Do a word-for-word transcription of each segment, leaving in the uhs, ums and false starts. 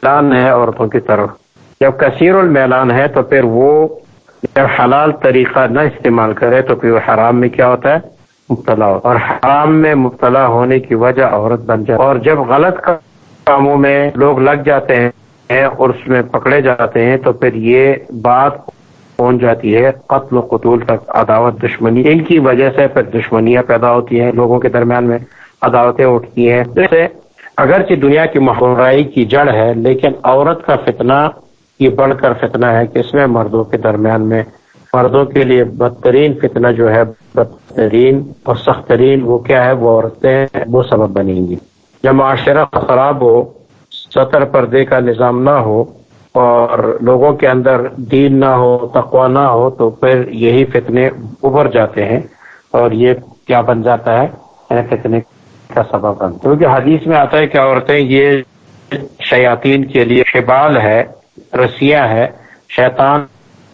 میلان ہے عورتوں کی طرف. جب کثیر المیلان ہے تو پھر وہ جب حلال طریقہ نہ استعمال کرے تو پھر وہ حرام میں کیا ہوتا ہے؟ مبتلا ہوتا ہے. اور حرام میں مبتلا ہونے کی وجہ عورت بن جاتی ہے. اور جب غلط کاموں میں لوگ لگ جاتے ہیں اور اس میں پکڑے جاتے ہیں تو پھر یہ بات پہنچ جاتی ہے قتل و قتول تک، عداوت دشمنی. ان کی وجہ سے پھر دشمنیاں پیدا ہوتی ہیں، لوگوں کے درمیان میں عداوتیں اٹھتی ہیں. جیسے اگرچہ دنیا کی برائی کی جڑ ہے لیکن عورت کا فتنہ یہ بڑھ کر فتنہ ہے کہ اس میں مردوں کے درمیان میں مردوں کے لیے بدترین فتنہ جو ہے، بدترین اور سخت ترین وہ کیا ہے؟ وہ عورتیں وہ سبب بنیں گی. جب معاشرہ خراب ہو، ستر پردے کا نظام نہ ہو اور لوگوں کے اندر دین نہ ہو، تقوی نہ ہو، تو پھر یہی فتنے ابھر جاتے ہیں اور یہ کیا بن جاتا ہے؟ فتنے کا سبب بنتا ہے. کیونکہ حدیث میں آتا ہے کہ عورتیں یہ شیاطین کے لیے حبال ہے، رسیاں ہے. شیطان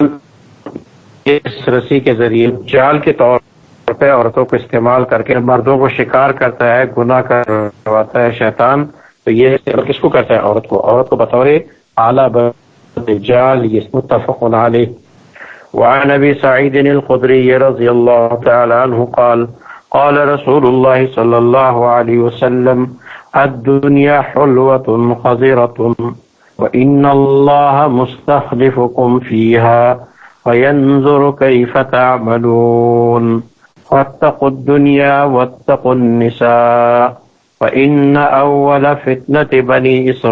اس رسی کے ذریعے جال کے طور پہ عورتوں کو استعمال کر کے مردوں کو شکار کرتا ہے، گناہ کرواتا ہے شیطان. تو یہ کس کو کرتا ہے؟ عورت کو. عورت کو بطور اعلیٰ جال. یہ متفق علیہ. وعن ابی سعید الخدری رضی اللہ تعالی عنہ قال قال رسول اللہ صلی اللہ علیہ وسلم الدنیا حلوۃ خضرۃ وإن الله مستخلفكم فيها فينظر كيف تعملون واتقوا الدنيا واتقوا النساء فإن أول فتنة بني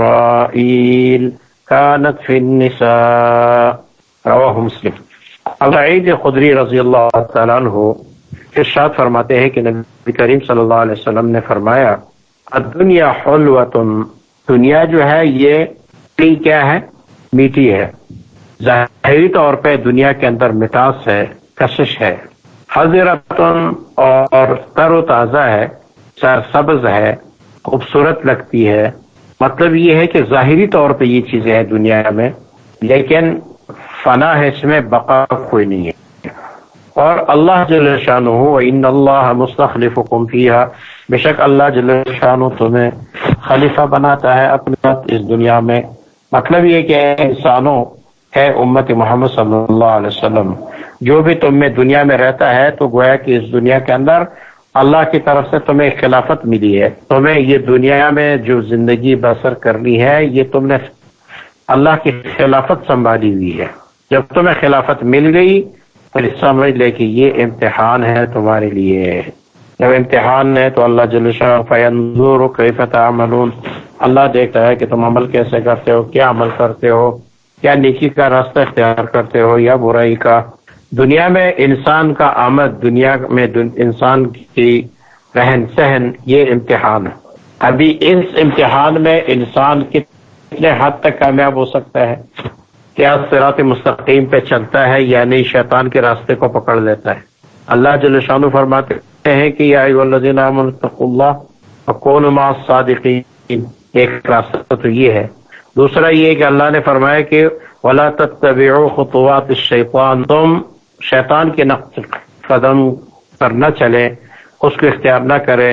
إسرائيل كانت في النساء. رواه مسلم. ابو سعید خدری رضی اللہ تعالیٰ عنہ ارشاد فرماتے ہیں کہ نبی کریم صلی اللہ علیہ وسلم نے فرمایا الدنیا حلوۃ، دنیا جو ہے یہ کیا ہے؟ میٹھی ہے. ظاہری طور پہ دنیا کے اندر مٹاس ہے، کشش ہے. حضرت اور تر و تازہ ہے، سرسبز ہے، خوبصورت لگتی ہے. مطلب یہ ہے کہ ظاہری طور پہ یہ چیزیں ہیں دنیا میں، لیکن فنا ہے، اس میں بقا کوئی نہیں ہے. اور اللہ جل شانہ وَإِنَّ اللَّهَ مُسْتَخْلِفُكُمْ فِيهَا، بے شک اللہ جل شانہ تمہیں خلیفہ بناتا ہے اپنے ساتھ اس دنیا میں. مطلب یہ کہ انسانوں ہے امت محمد صلی اللہ علیہ وسلم، جو بھی تم میں دنیا میں رہتا ہے تو گویا کہ اس دنیا کے اندر اللہ کی طرف سے تمہیں خلافت ملی ہے. تمہیں یہ دنیا میں جو زندگی بسر کرنی ہے یہ تم نے اللہ کی خلافت سنبھالی ہوئی ہے. جب تمہیں خلافت مل گئی تو سمجھ لے کہ یہ امتحان ہے تمہارے لیے. جب امتحان ہے تو اللہ جل شانہ فینظر کیف تعملون، اللہ دیکھتا ہے کہ تم عمل کیسے کرتے ہو، کیا عمل کرتے ہو، کیا نیکی کا راستہ اختیار کرتے ہو یا برائی کا. دنیا میں انسان کا آمد، دنیا میں انسان کی رہن سہن یہ امتحان ہے. ابھی اس امتحان میں انسان کتنے حد تک کامیاب ہو سکتا ہے، کیا صراط مستقیم پہ چلتا ہے یا نہیں، شیطان کے راستے کو پکڑ لیتا ہے. اللہ جل شانہ فرماتے ہیں کہ یا ایھا الذین آمنوا اتقوا اللہ وکونوا مع الصادقین. ایک راستہ تو یہ ہے. دوسرا یہ کہ اللہ نے فرمایا کہ ولا تتبعوا خطوات الشیطان، تم شیطان کے نقش قدم پر نہ چلے، اس کو اختیار نہ کرے.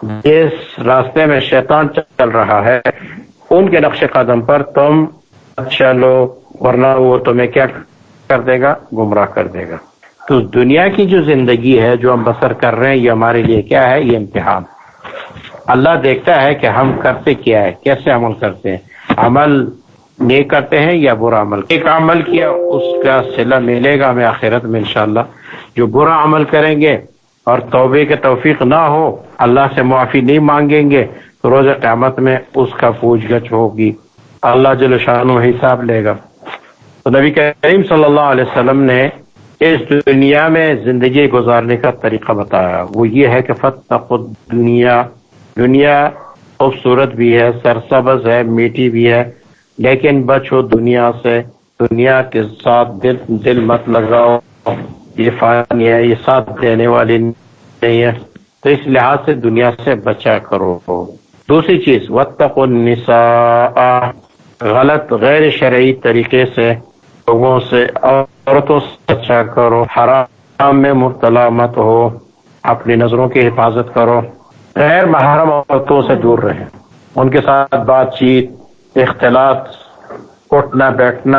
جس راستے میں شیطان چل رہا ہے ان کے نقش قدم پر تم چلو، ورنہ وہ تمہیں کیا کر دے گا؟ گمراہ کر دے گا. تو دنیا کی جو زندگی ہے جو ہم بسر کر رہے ہیں یہ ہمارے لیے کیا ہے؟ یہ امتحان. اللہ دیکھتا ہے کہ ہم کرتے کیا ہے، کیسے عمل کرتے ہیں، عمل نیک کرتے ہیں یا برا عمل. ایک عمل کیا اس کا صلہ ملے گا ہمیں آخرت میں انشاءاللہ. جو برا عمل کریں گے اور توبے کے توفیق نہ ہو، اللہ سے معافی نہیں مانگیں گے تو روز قیامت میں اس کا پوچھ گچھ ہوگی، اللہ جل شانہ حساب لے گا. تو نبی کریم صلی اللہ علیہ وسلم نے اس دنیا میں زندگی گزارنے کا طریقہ بتایا. وہ یہ ہے کہ فتقوا الدنیا، دنیا خوبصورت بھی ہے، سرسبز ہے، میٹھی بھی ہے، لیکن بچو دنیا سے. دنیا کے ساتھ دل دل مت لگاؤ، یہ فانی ہے، یہ ساتھ دینے والی نہیں ہے. تو اس لحاظ سے دنیا سے بچا کرو. دوسری چیز واتقوا النساء، غلط غیر شرعی طریقے سے لوگوں سے، عورتوں سے بچا کرو. حرام میں مبتلا مت ہو، اپنی نظروں کی حفاظت کرو. غیر محرم عورتوں سے دور رہیں، ان کے ساتھ بات چیت اختلاط، اٹھنا بیٹھنا،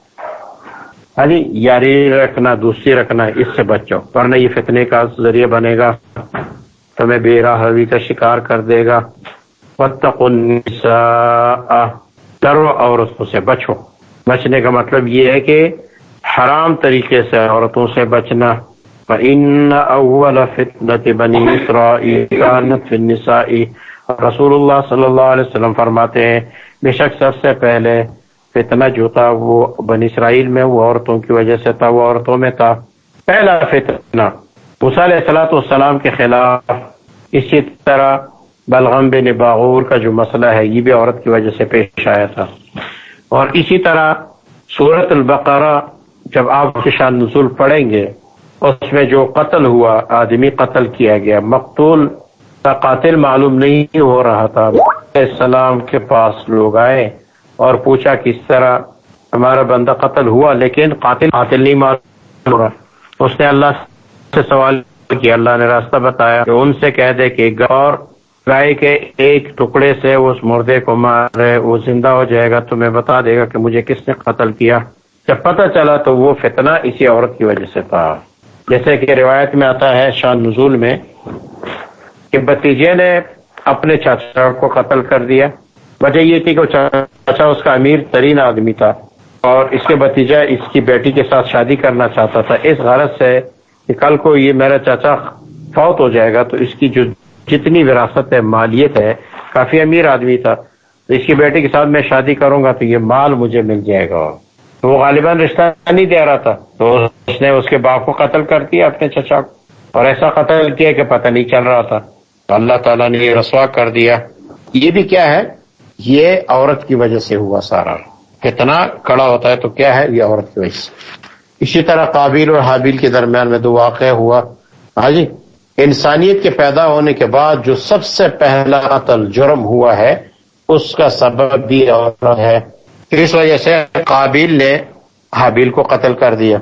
ہاں جی یاری رکھنا، دوستی رکھنا، اس سے بچو، ورنہ یہ فتنے کا ذریعہ بنے گا، تمہیں بے راہ روی کا شکار کر دے گا۔ واتقوا النساء، ڈرو عورتوں سے، بچو۔ بچنے کا مطلب یہ ہے کہ حرام طریقے سے عورتوں سے بچنا۔ فإن أول فتنة بنی اسرائیل كانت في النساء، رسول اللہ صلی اللہ علیہ وسلم فرماتے ہیں بے شک سب سے پہلے فتنہ جو تھا وہ بنی اسرائیل میں وہ عورتوں کی وجہ سے تھا، وہ عورتوں میں تھا پہلا فتنہ موسیٰ علیہ الصلوۃ والسلام کے خلاف۔ اسی طرح بلغم بن باغور کا جو مسئلہ ہے یہ بھی عورت کی وجہ سے پیش آیا تھا۔ اور اسی طرح سورۃ البقرہ جب آپ کے شان نزول پڑھیں گے اس میں جو قتل ہوا، آدمی قتل کیا گیا، مقتول کا قاتل معلوم نہیں ہو رہا تھا، علیہ السلام کے پاس لوگ آئے اور پوچھا کس طرح ہمارا بندہ قتل ہوا لیکن قاتل قاتل نہیں معلوم ہو رہا۔ اس نے اللہ سے سوال کیا، اللہ نے راستہ بتایا کہ ان سے کہہ دے کہ گور گائے کے ایک ٹکڑے سے اس مردے کو مارے، وہ زندہ ہو جائے گا، تو میں بتا دے گا کہ مجھے کس نے قتل کیا۔ جب پتہ چلا تو وہ فتنہ اسی عورت کی وجہ سے تھا۔ جیسے کہ روایت میں آتا ہے شان نزول میں کہ بھتیجے نے اپنے چاچا کو قتل کر دیا۔ وجہ یہ تھی کہ چاچا اس کا امیر ترین آدمی تھا اور اس کے بھتیجا اس کی بیٹی کے ساتھ شادی کرنا چاہتا تھا، اس غرض سے کہ کل کو یہ میرا چاچا فوت ہو جائے گا تو اس کی جو جتنی وراثت ہے، مالیت ہے، کافی امیر آدمی تھا، تو اس کی بیٹی کے ساتھ میں شادی کروں گا تو یہ مال مجھے مل جائے گا۔ تو وہ غالباً رشتہ نہیں دے رہا تھا تو اس نے اس کے باپ کو قتل کر دیا، اپنے چچا کو، اور ایسا قتل کیا کہ پتہ نہیں چل رہا تھا۔ تو اللہ تعالیٰ نے یہ رسوا کر دیا۔ یہ بھی کیا ہے؟ یہ عورت کی وجہ سے ہوا سارا۔ کتنا کڑا ہوتا ہے تو کیا ہے؟ یہ عورت کی وجہ سے۔ اسی طرح قابیل اور حابیل کے درمیان میں دو واقعہ ہوا۔ ہاں جی، انسانیت کے پیدا ہونے کے بعد جو سب سے پہلا قتل جرم ہوا ہے اس کا سبب بھی عورت ہے۔ اس وجہ سے قابیل نے حابیل کو قتل کر دیا۔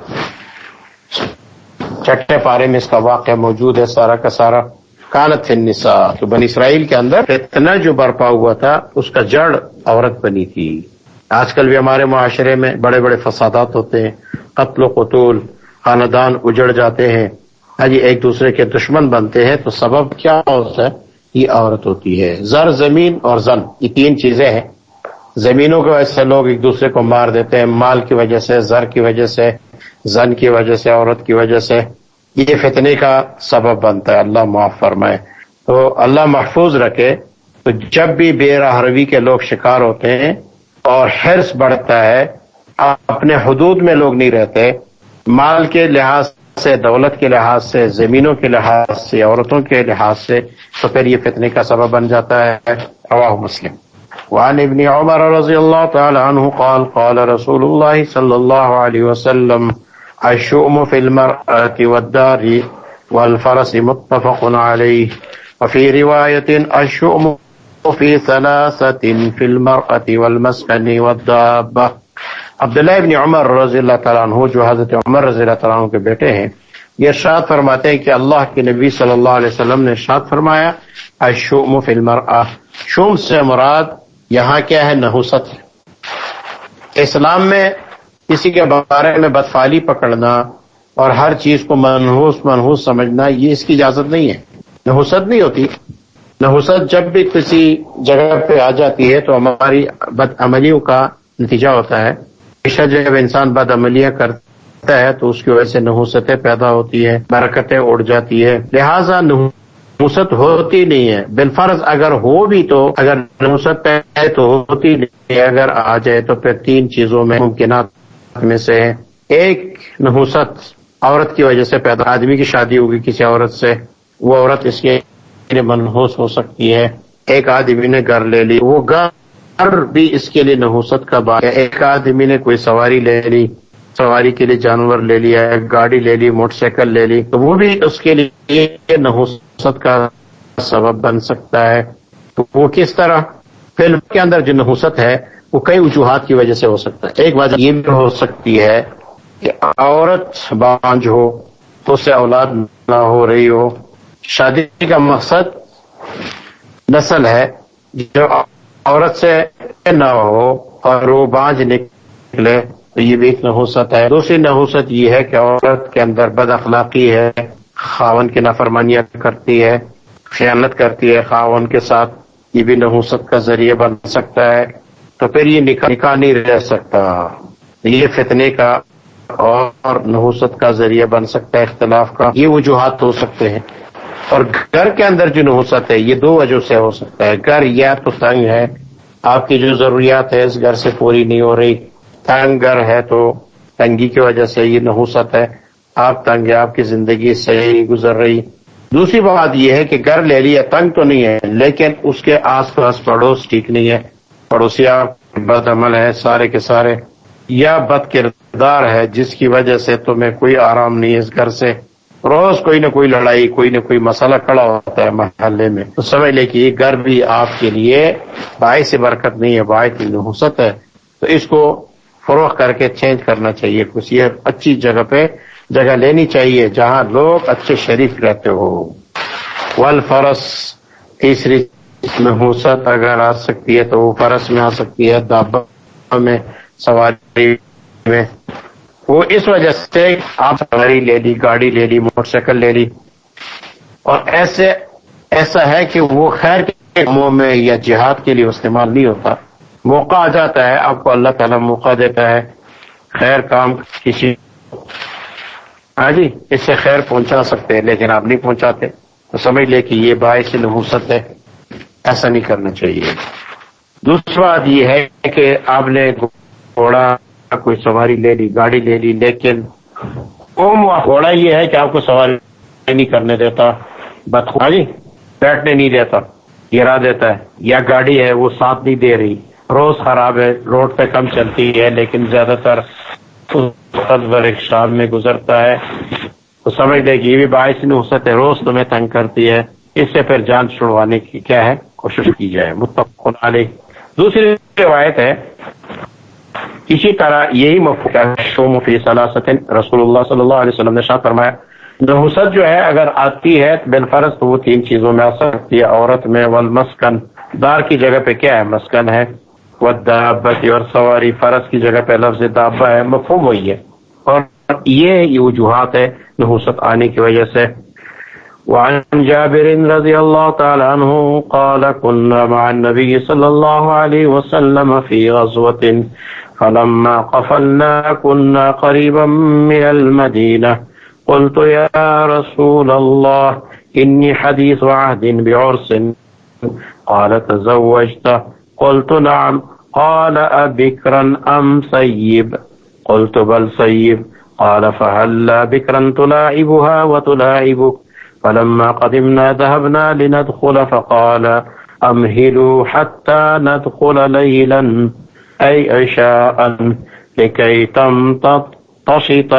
چھٹے پارے میں اس کا واقعہ موجود ہے سارا کا سارا۔ کانت فی النساء، تو بنی اسرائیل کے اندر فتنہ جو برپا ہوا تھا اس کا جڑ عورت بنی تھی۔ آج کل بھی ہمارے معاشرے میں بڑے بڑے فسادات ہوتے ہیں، قتل و قتول، خاندان اجڑ جاتے ہیں، جی ایک دوسرے کے دشمن بنتے ہیں، تو سبب کیا ہوتا ہے؟ یہ عورت ہوتی ہے۔ زر، زمین اور زن، یہ تین چیزیں ہیں۔ زمینوں کی وجہ سے لوگ ایک دوسرے کو مار دیتے ہیں، مال کی وجہ سے، زر کی وجہ سے، زن کی وجہ سے، عورت کی وجہ سے، یہ فتنے کا سبب بنتا ہے۔ اللہ معاف فرمائے۔ تو اللہ محفوظ رکھے۔ تو جب بھی بے راہ روی کے لوگ شکار ہوتے ہیں اور حرص بڑھتا ہے، اپنے حدود میں لوگ نہیں رہتے، مال کے لحاظ سے، دولت کے لحاظ سے، زمینوں کے لحاظ سے، عورتوں کے لحاظ سے، تو پھر یہ فتنے کا سبب بن جاتا ہے۔ رواہ مسلم۔ وعن ابن عمر رضی اللہ تعالی عنہ قال قال رسول اللہ صلی اللہ علیہ وسلم الشؤم فی المرأة والدار والفرس متفق علیہ وفی روایت الشؤم فی ثلاثة فی المرأة والمسکن والدابة۔ عبداللہ ابن عمر رضی اللہ تعالیٰ عنہ جو حضرت عمر رضی اللہ تعالیٰ عنہ کے بیٹے ہیں، یہ ارشاد فرماتے ہیں کہ اللہ کے نبی صلی اللہ علیہ وسلم نے ارشاد فرمایا الشؤم فی المرأة، شؤم سے مراد یہاں کیا ہے؟ نحوست ہے۔ اسلام میں کسی کے بارے میں بدفعلی پکڑنا اور ہر چیز کو منحوس منحوس سمجھنا، یہ اس کی اجازت نہیں ہے۔ نحوست نہیں ہوتی۔ نحوست جب بھی کسی جگہ پہ آ جاتی ہے تو ہماری بد عملیوں کا نتیجہ ہوتا ہے۔ ہمیشہ جب انسان بد عملیاں کرتا ہے تو اس کی وجہ سے نحوستیں پیدا ہوتی ہے، برکتیں اڑ جاتی ہے۔ لہٰذا نحوست ہوتی نہیں ہے، بالفرض اگر ہو بھی تو اگر نحوست ہے تو ہوتی نہیں ہے، اگر آ جائے تو پھر تین چیزوں میں ممکنات میں سے ہے۔ ایک، نحوست عورت کی وجہ سے پیدا، آدمی کی شادی ہوگی کسی عورت سے، وہ عورت اس کے منحوس ہو سکتی ہے۔ ایک آدمی نے گھر لے لی، وہ گھر بھی اس کے لیے نحوست کا باعث ہے۔ ایک آدمی نے کوئی سواری لے لی، سواری کے لیے جانور لے لیا، ایک گاڑی لے لی، موٹر سائیکل لے لی، تو وہ بھی اس کے لیے نحوست کا سبب بن سکتا ہے۔ تو وہ کس طرح؟ فلم کے اندر جو نحوست ہے وہ کئی وجوہات کی وجہ سے ہو سکتا ہے۔ ایک وجہ یہ بھی ہو سکتی ہے کہ عورت بانجھ ہو تو اس سے اولاد نہ ہو رہی ہو۔ شادی کا مقصد نسل ہے، جو عورت سے نہ ہو اور وہ باز نکلے تو یہ بھی ایک نحوست ہے۔ دوسری نحوست یہ ہے کہ عورت کے اندر بد اخلاقی ہے، خاون کی نافرمانیاں کرتی ہے، خیانت کرتی ہے خاون کے ساتھ، یہ بھی نحوست کا ذریعہ بن سکتا ہے۔ تو پھر یہ نکاح نکاح نہیں رہ سکتا، یہ فتنے کا اور نحوست کا ذریعہ بن سکتا ہے، اختلاف کا یہ وجوہات ہو سکتے ہیں۔ اور گھر کے اندر جو نحوست ہے یہ دو وجہ سے ہو سکتا ہے۔ گھر یا تو تنگ ہے، آپ کی جو ضروریات ہے اس گھر سے پوری نہیں ہو رہی، تنگ گھر ہے تو تنگی کی وجہ سے یہ نحوست ہے، آپ تنگ ہے، آپ کی زندگی صحیح نہیں گزر رہی۔ دوسری بات یہ ہے کہ گھر لے لیا، تنگ تو نہیں ہے لیکن اس کے آس پاس پڑوس ٹھیک نہیں ہے، پڑوسی آپ بد عمل ہے سارے کے سارے، یا بد کردار ہے جس کی وجہ سے تمہیں کوئی آرام نہیں ہے اس گھر سے، روز کوئی نہ کوئی لڑائی، کوئی نہ کوئی مسئلہ کھڑا ہوتا ہے محلے میں، تو سمجھ لے کہ یہ گھر بھی آپ کے لیے باعث برکت نہیں ہے، باعث نحوست ہے۔ تو اس کو فروغ کر کے چینج کرنا چاہیے، کچھ یہ اچھی جگہ پہ جگہ لینی چاہیے جہاں لوگ اچھے شریف رہتے ہو۔ والفرس، تیسری نحوست اگر آ سکتی ہے تو وہ فرس میں آ سکتی ہے، دابہ میں، سواری میں۔ وہ اس وجہ سے آپ سواری لے لی، گاڑی لے لی، موٹر سائیکل لے لی، اور ایسے ایسا ہے کہ وہ خیر کے کاموں میں یا جہاد کے لیے استعمال نہیں ہوتا۔ موقع آ جاتا ہے، آپ کو اللہ تعالیٰ موقع دیتا ہے خیر کام کسی، ہاں جی اس سے خیر پہنچا سکتے ہیں لیکن آپ نہیں پہنچاتے، تو سمجھ لے کہ یہ باعث نحوست ہے، ایسا نہیں کرنا چاہیے۔ دوسری بات یہ ہے کہ آپ نے گھوڑا کوئی سواری لے لی، گاڑی لے لی، لیکن گھوڑا یہ ہے کہ آپ کو سواری نہیں کرنے دیتا، بدخو جی بیٹھنے نہیں دیتا، گرا دیتا ہے، یا گاڑی ہے وہ ساتھ نہیں دے رہی، روز خراب ہے، روڈ پہ کم چلتی ہے لیکن زیادہ تر شام میں گزرتا ہے، تو سمجھ لے کہ یہ بھی باعث نحوست ہے، روز تمہیں تنگ کرتی ہے، اس سے پھر جان چھڑوانے کی کیا ہے کوشش کی جائے۔ متفق علیہ۔ دوسری روایت ہے اسی طرح یہی مفہوم فی ثلاثۃ، رسول اللہ صلی اللہ علیہ وسلم نے ارشاد فرمایا نحوست جو ہے اگر آتی ہے بالفرض تو وہ تین چیزوں میں آ سکتی ہے عورت میں، والمسکن، دار کی جگہ پہ کیا ہے مسکن ہے، والدابۃ، اور سواری، فرس کی جگہ پہ لفظ دابہ ہے، مفہوم وہی ہے، اور یہ وجوہات ہے نحوست آنے کی وجہ سے۔ وعن جابر رضی اللہ تعالی عنہ قال كنا مع النبي صلی اللہ علیہ وسلم في غزوة فلما قفلنا كنا قريبا من المدينة قلت يا رسول الله إني حديث عهد بعرس قال تزوجت قلت نعم قال أبكرا أم سيب قلت بل سيب قال فهلا بكرا تلاعبها وتلاعبك فلما قدمنا ذهبنا لندخل فقال أمهلوا حتى ندخل ليلا أي عشاء لكي تمتطشط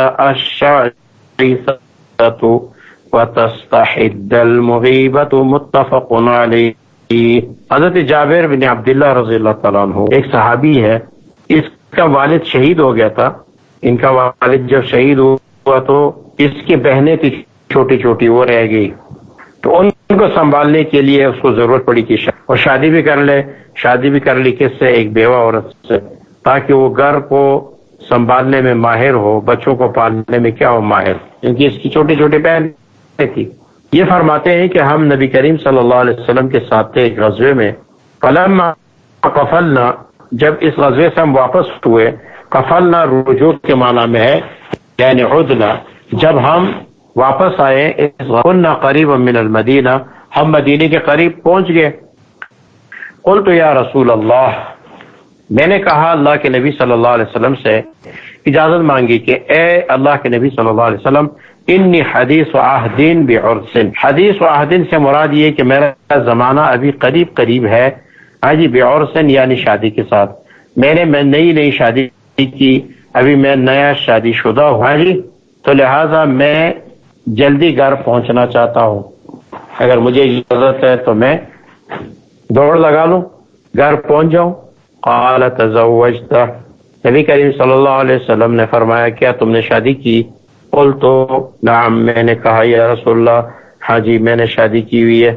الشعثة وتستحد المغيبة متفق عليه۔ حضرت جابر بن عبداللہ رضی اللہ تعالیٰ عنہ ایک صحابی ہے، اس کا والد شہید ہو گیا تھا، ان کا والد جب شہید ہوا تو اس کی بہنیں تھی چھوٹی چھوٹی، وہ رہ گئی، تو ان کو سنبھالنے کے لیے اس کو ضرورت پڑی کہ اور شادی بھی کر لے، شادی بھی کر لی کس سے، ایک بیوہ عورت سے، تاکہ وہ گھر کو سنبھالنے میں ماہر ہو، بچوں کو پالنے میں کیا ہو ماہر، کیونکہ اس کی چھوٹی چھوٹی بہنیں تھی۔ یہ فرماتے ہیں کہ ہم نبی کریم صلی اللہ علیہ وسلم کے ساتھ تھے ایک غزوے میں، فلما قفلنا، جب اس غزوے سے ہم واپس ہوئے، قفلنا رجوع کے معنی میں ہے یعنی عدنا، جب ہم واپس آئے، كنا قریبا من المدینہ، ہم مدینے کے قریب پہنچ گئے، قلت یا رسول اللہ، میں نے کہا اللہ کے نبی صلی اللہ علیہ وسلم سے اجازت مانگی کہ اے اللہ کے نبی صلی اللہ علیہ وسلم انی حدیث و عہدین بعرس، حدیث و عہدین سے مراد یہ کہ میرا زمانہ ابھی قریب قریب ہے، ہاں جی، بعرس یعنی شادی کے ساتھ، میں نے میں نئی نئی شادی کی، ابھی میں نیا شادی شدہ ہوں، ہاں جی، تو لہذا میں جلدی گھر پہنچنا چاہتا ہوں، اگر مجھے اجازت ہے تو میں دوڑ لگا لوں، گھر پہنچ جاؤں۔ قال تزوجت، نبی کریم صلی اللہ علیہ وسلم نے فرمایا کیا تم نے شادی کی؟ قلت نعم، میں نے کہا یا رسول اللہ، ہاں جی میں نے شادی کی ہوئی ہے۔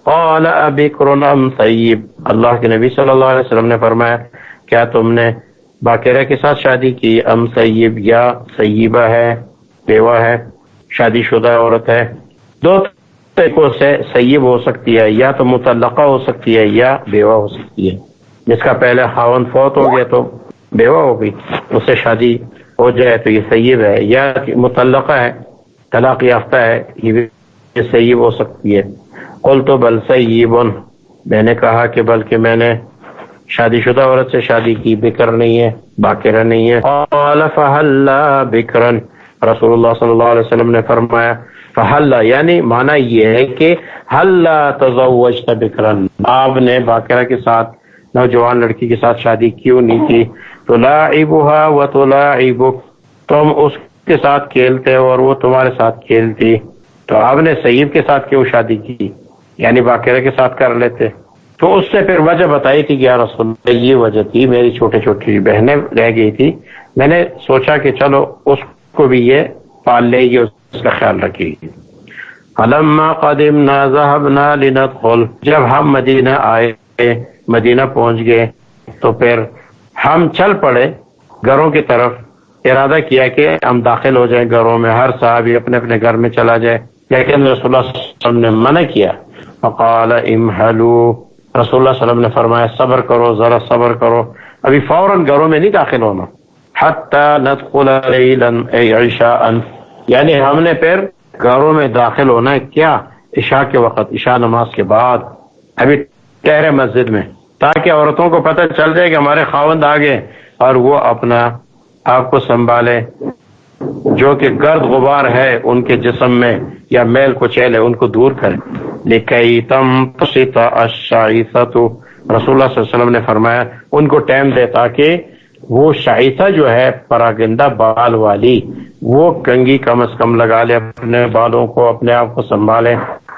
قال ابکر ام طیب، اللہ کے نبی صلی اللہ علیہ وسلم نے فرمایا کیا تم نے باقرہ کے ساتھ شادی کی، ام طیب، یا طیبہ ہے، بیوہ ہے، شادی شدہ عورت ہے. دو طریقوں سے طیب ہو سکتی ہے، یا تو مطلقہ ہو سکتی ہے یا بیوہ ہو سکتی ہے. جس کا پہلے خاوند فوت ہو گیا تو بیوہ ہو گئی، اس سے شادی ہو جائے تو یہ طیب ہے، یا مطلقہ ہے، طلاق یافتہ ہے، یہ بھی طیب ہو سکتی ہے. قلت بل طیب، میں نے کہا کہ بلکہ میں نے شادی شدہ عورت سے شادی کی، بکر نہیں ہے، باقرہ نہیں ہے. قال فہلا بکرن، رسول اللہ صلی اللہ علیہ وسلم نے فرمایا فہلا، یعنی معنی یہ ہے کہ ہلا تزوجت بکرن، آپ نے باقرہ کے ساتھ، نوجوان لڑکی کے ساتھ شادی کیوں نہیں کی؟ تلاعبها وتلاعبک، تم اس کے ساتھ کھیلتے اور وہ تمہارے ساتھ کھیلتی، تو آپ نے سیب کے ساتھ کیوں شادی کی؟ یعنی باقرہ کے ساتھ کر لیتے. تو اس سے پھر وجہ بتائی تھی کہ یا رسول اللہ یہ وجہ تھی، میری چھوٹے چھوٹی بہنیں رہ گئی تھی، میں نے سوچا کہ چلو اس کو بھی یہ پال لے گی، اس کا خیال رکھے گی. فلما قدمنا ذهبنا لندخل، جب ہم مدینہ آئے، مدینہ پہنچ گئے تو پھر ہم چل پڑے گھروں کی طرف، ارادہ کیا کہ ہم داخل ہو جائیں گھروں میں، ہر صحابی اپنے اپنے گھر میں چلا جائے، لیکن رسول اللہ صلی اللہ علیہ وسلم نے منع کیا. فقال امہلوا، رسول اللہ صلی اللہ علیہ وسلم نے فرمایا صبر کرو، ذرا صبر کرو، ابھی فوراً گھروں میں نہیں داخل ہونا. حتی ندخل لیلا ای عشاء، یعنی ہم نے پھر گھروں میں داخل ہونا ہے کیا؟ عشاء کے وقت، عشاء نماز کے بعد، ابھی ٹہرے مسجد میں، تاکہ عورتوں کو پتہ چل جائے کہ ہمارے خاوند آگے اور وہ اپنا آپ کو سنبھالے، جو کہ گرد غبار ہے ان کے جسم میں یا میل کچیل ہے ان کو دور کرے. لکی تنبسط الشعیثۃ، رسول اللہ صلی اللہ علیہ وسلم نے فرمایا ان کو ٹائم دے تاکہ وہ شعیثہ جو ہے پراگندہ بال والی، وہ کنگھی کم از کم لگا لے، اپنے بالوں کو، اپنے آپ کو سنبھالے.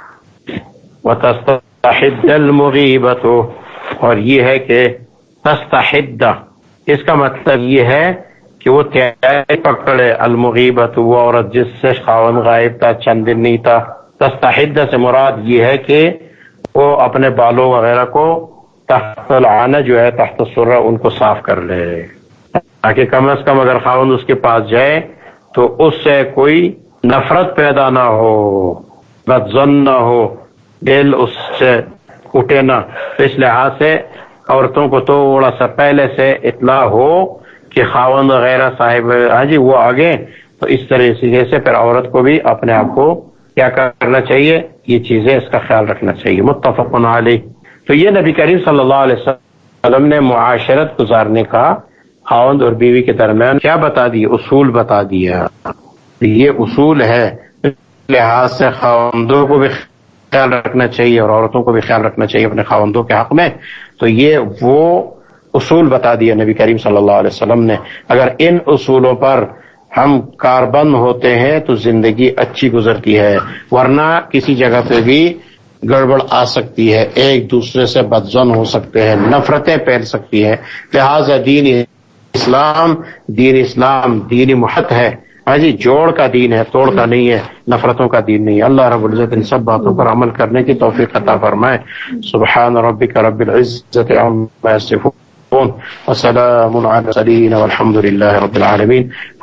وتستحد المغیبۃ، اور یہ ہے کہ تستحد، اس کا مطلب یہ ہے کہ وہ تیاری پکڑے، المغیبۃ، وہ عورت جس سے خاوند غائب تھا، چند دن نہیں تھا. تستحد سے مراد یہ ہے کہ وہ اپنے بالوں وغیرہ کو تحت العانہ جو ہے، تحت السرہ، ان کو صاف کر لے، تاکہ کم از کم اگر خاوند اس کے پاس جائے تو اس سے کوئی نفرت پیدا نہ ہو، بدظن نہ ہو، دل اس سے اٹھے نہ. اس لحاظ سے عورتوں کو تھوڑا سا پہلے سے اطلاع ہو کہ خاوند وغیرہ صاحب ہاں جی وہ آگے، تو اس طریقے سے پھر عورت کو بھی اپنے آپ کو کیا کرنا چاہیے، یہ چیزیں اس کا خیال رکھنا چاہیے. متفق علیہ. تو یہ نبی کریم صلی اللہ علیہ وسلم نے معاشرت گزارنے کا خاوند اور بیوی کے درمیان کیا بتا دی، اصول بتا دیا. یہ اصول ہے، لحاظ سے خاوندوں کو بھی خیال رکھنا چاہیے اور عورتوں کو بھی خیال رکھنا چاہیے اپنے خاوندوں کے حق میں. تو یہ وہ اصول بتا دیا نبی کریم صلی اللہ علیہ وسلم نے. اگر ان اصولوں پر ہم کاربند ہوتے ہیں تو زندگی اچھی گزرتی ہے، ورنہ کسی جگہ پہ بھی گڑبڑ آ سکتی ہے، ایک دوسرے سے بدظن ہو سکتے ہیں، نفرتیں پھیل سکتی ہیں. لہذا دین اسلام دین اسلام دین محت ہے، ہاں جی، جوڑ کا دین ہے، توڑ کا نہیں ہے، نفرتوں کا دین نہیں ہے. اللہ رب العزت ان سب باتوں پر عمل کرنے کی توفیق عطا فرمائے. سبحان ربک رب العزت عما یصفون وسلام علی المرسلین والحمد للہ رب العالمین.